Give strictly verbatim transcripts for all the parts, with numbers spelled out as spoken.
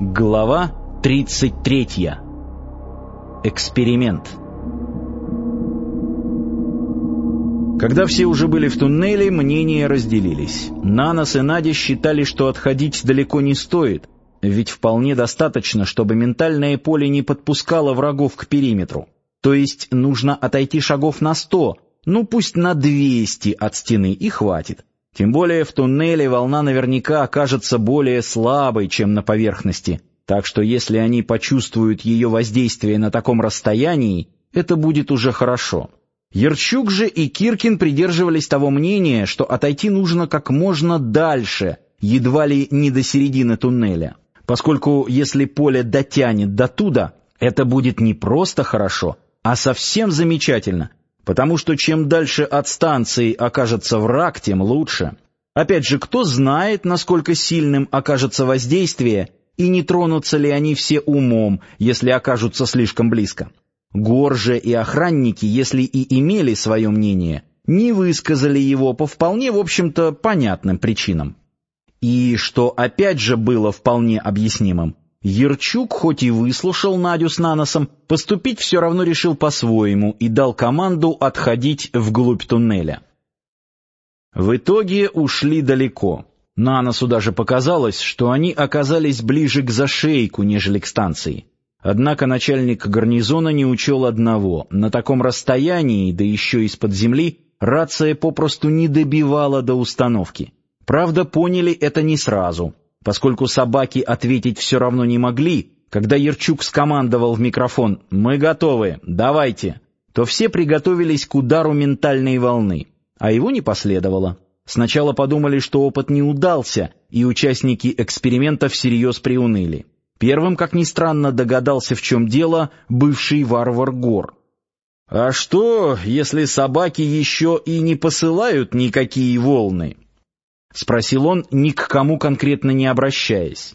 Глава тридцать третья. Эксперимент. Когда все уже были в туннеле, мнения разделились. Нанос и Надя считали, что отходить далеко не стоит, ведь вполне достаточно, чтобы ментальное поле не подпускало врагов к периметру. То есть нужно отойти шагов на сто, ну пусть на двести от стены, и хватит. Тем более в туннеле волна наверняка окажется более слабой, чем на поверхности, так что если они почувствуют ее воздействие на таком расстоянии, это будет уже хорошо. Ярчук же и Киркин придерживались того мнения, что отойти нужно как можно дальше, едва ли не до середины туннеля, поскольку если поле дотянет до туда, это будет не просто хорошо, а совсем замечательно. Потому что чем дальше от станции окажется враг, тем лучше. Опять же, кто знает, насколько сильным окажется воздействие, и не тронутся ли они все умом, если окажутся слишком близко. Гор же и охранники, если и имели свое мнение, не высказали его по вполне, в общем-то, понятным причинам. И что опять же было вполне объяснимым, Ярчук, хоть и выслушал Надю с Наносом, поступить все равно решил по-своему и дал команду отходить вглубь туннеля. В итоге ушли далеко. Наносу даже показалось, что они оказались ближе к зашейку, нежели к станции. Однако начальник гарнизона не учел одного: на таком расстоянии, да еще из-под земли, рация попросту не добивала до установки. Правда, поняли это не сразу, поскольку собаки ответить все равно не могли. Когда Ярчук скомандовал в микрофон «Мы готовы, давайте», то все приготовились к удару ментальной волны, а его не последовало. Сначала подумали, что опыт не удался, и участники эксперимента всерьез приуныли. Первым, как ни странно, догадался, в чем дело, бывший варвар Гор. «А что, если собаки еще и не посылают никакие волны?» — спросил он, ни к кому конкретно не обращаясь.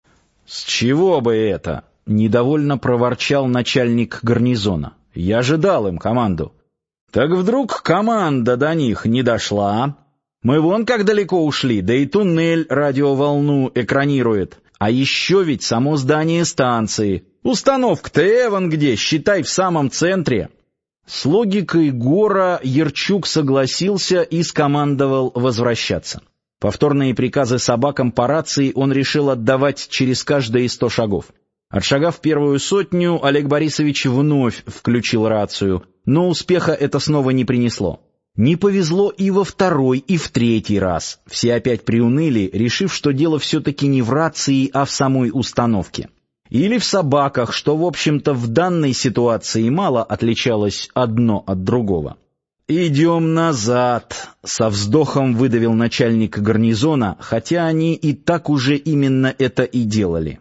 «С чего бы это?» — недовольно проворчал начальник гарнизона. «Я же дал им команду». «Так вдруг команда до них не дошла? Мы вон как далеко ушли, да и туннель радиоволну экранирует. А еще ведь само здание станции. Установка-то эван где, считай, в самом центре». С логикой Гора Ярчук согласился и скомандовал возвращаться. Повторные приказы собакам по рации он решил отдавать через каждые сто шагов. Отшагав первую сотню, Олег Борисович вновь включил рацию, но успеха это снова не принесло. Не повезло и во второй, и в третий раз. Все опять приуныли, решив, что дело все-таки не в рации, а в самой установке. Или в собаках, что, в общем-то, в данной ситуации мало отличалось одно от другого. «Идем назад», — со вздохом выдавил начальник гарнизона, хотя они и так уже именно это и делали.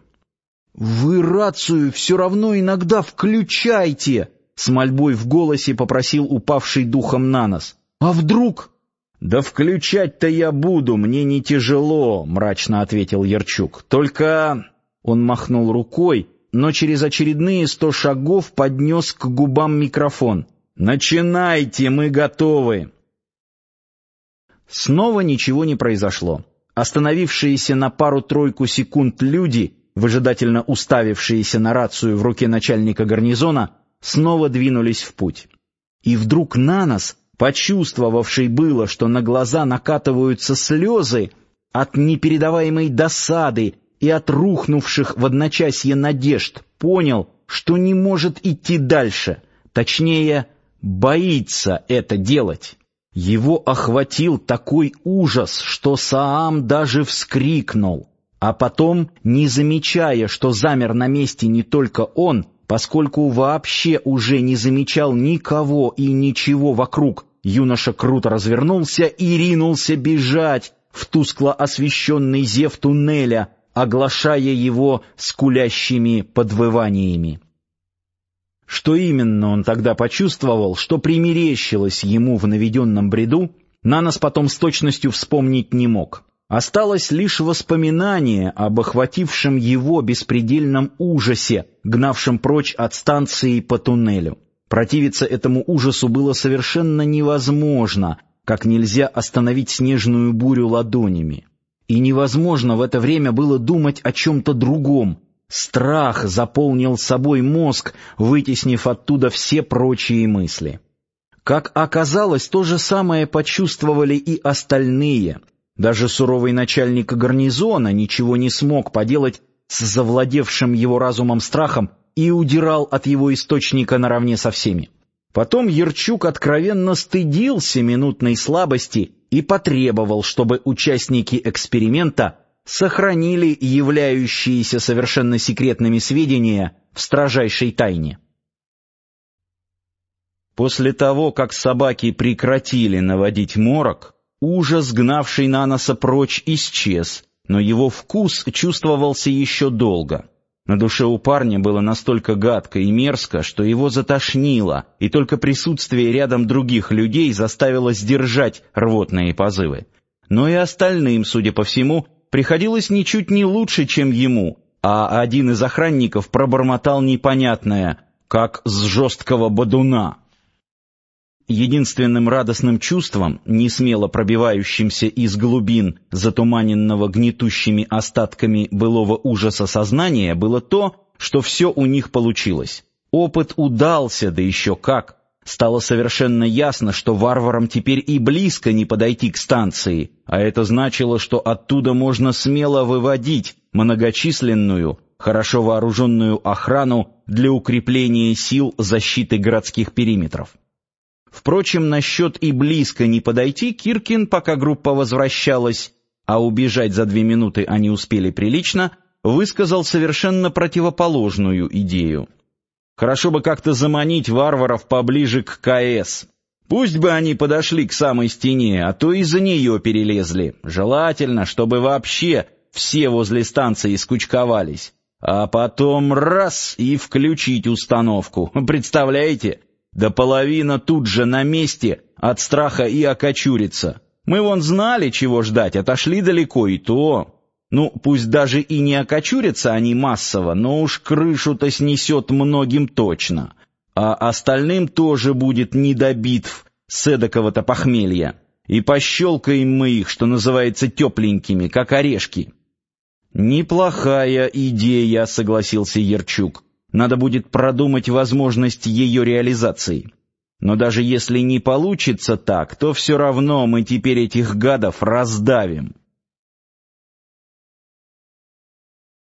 «Вы рацию все равно иногда включайте», — с мольбой в голосе попросил упавший духом Нанос. «А вдруг?» «Да включать-то я буду, мне не тяжело», — мрачно ответил Ярчук. «Только...» — он махнул рукой, но через очередные сто шагов поднес к губам микрофон. «Начинайте, мы готовы!» Снова ничего не произошло. Остановившиеся на пару-тройку секунд люди, выжидательно уставившиеся на рацию в руке начальника гарнизона, снова двинулись в путь. И вдруг Нанос, почувствовавший было, что на глаза накатываются слезы от непередаваемой досады и от рухнувших в одночасье надежд, понял, что не может идти дальше, точнее, боится это делать. Его охватил такой ужас, что Саам даже вскрикнул, а потом, не замечая, что замер на месте не только он, поскольку вообще уже не замечал никого и ничего вокруг, юноша круто развернулся и ринулся бежать в тускло освещенный зев туннеля, оглашая его скулящими подвываниями. Что именно он тогда почувствовал, что примерещилось ему в наведенном бреду, Нанос потом с точностью вспомнить не мог. Осталось лишь воспоминание об охватившем его беспредельном ужасе, гнавшем прочь от станции по туннелю. Противиться этому ужасу было совершенно невозможно, как нельзя остановить снежную бурю ладонями. И невозможно в это время было думать о чем-то другом, Страх заполнил собой мозг, вытеснив оттуда все прочие мысли. Как оказалось, то же самое почувствовали и остальные. Даже суровый начальник гарнизона ничего не смог поделать с завладевшим его разумом страхом и удирал от его источника наравне со всеми. Потом Ярчук откровенно стыдился минутной слабости и потребовал, чтобы участники эксперимента сохранили являющиеся совершенно секретными сведения в строжайшей тайне. После того, как собаки прекратили наводить морок, ужас, гнавший Наноса прочь, исчез, но его вкус чувствовался еще долго. На душе у парня было настолько гадко и мерзко, что его затошнило, и только присутствие рядом других людей заставило сдержать рвотные позывы. Но и остальным, судя по всему, приходилось ничуть не лучше, чем ему, а один из охранников пробормотал непонятное, как с жесткого бодуна. Единственным радостным чувством, несмело пробивающимся из глубин затуманенного гнетущими остатками былого ужаса сознания, было то, что все у них получилось. Опыт удался, да еще как. Стало совершенно ясно, что варварам теперь и близко не подойти к станции, а это значило, что оттуда можно смело выводить многочисленную, хорошо вооруженную охрану для укрепления сил защиты городских периметров. Впрочем, насчет и близко не подойти Киркин, пока группа возвращалась, а убежать за две минуты они успели прилично, высказал совершенно противоположную идею. Хорошо бы как-то заманить варваров поближе к КС. Пусть бы они подошли к самой стене, а то и за нее перелезли. Желательно, чтобы вообще все возле станции скучковались. А потом раз и включить установку. Представляете? Да половина тут же на месте от страха и окочурится. Мы вон знали, чего ждать, отошли далеко и то. Ну, пусть даже и не окочурятся они массово, но уж крышу-то снесет многим точно. А остальным тоже будет не до битв с эдакого-то похмелья. И пощелкаем мы их, что называется, тепленькими, как орешки. Неплохая идея, согласился Ярчук. Надо будет продумать возможность ее реализации. Но даже если не получится так, то все равно мы теперь этих гадов раздавим.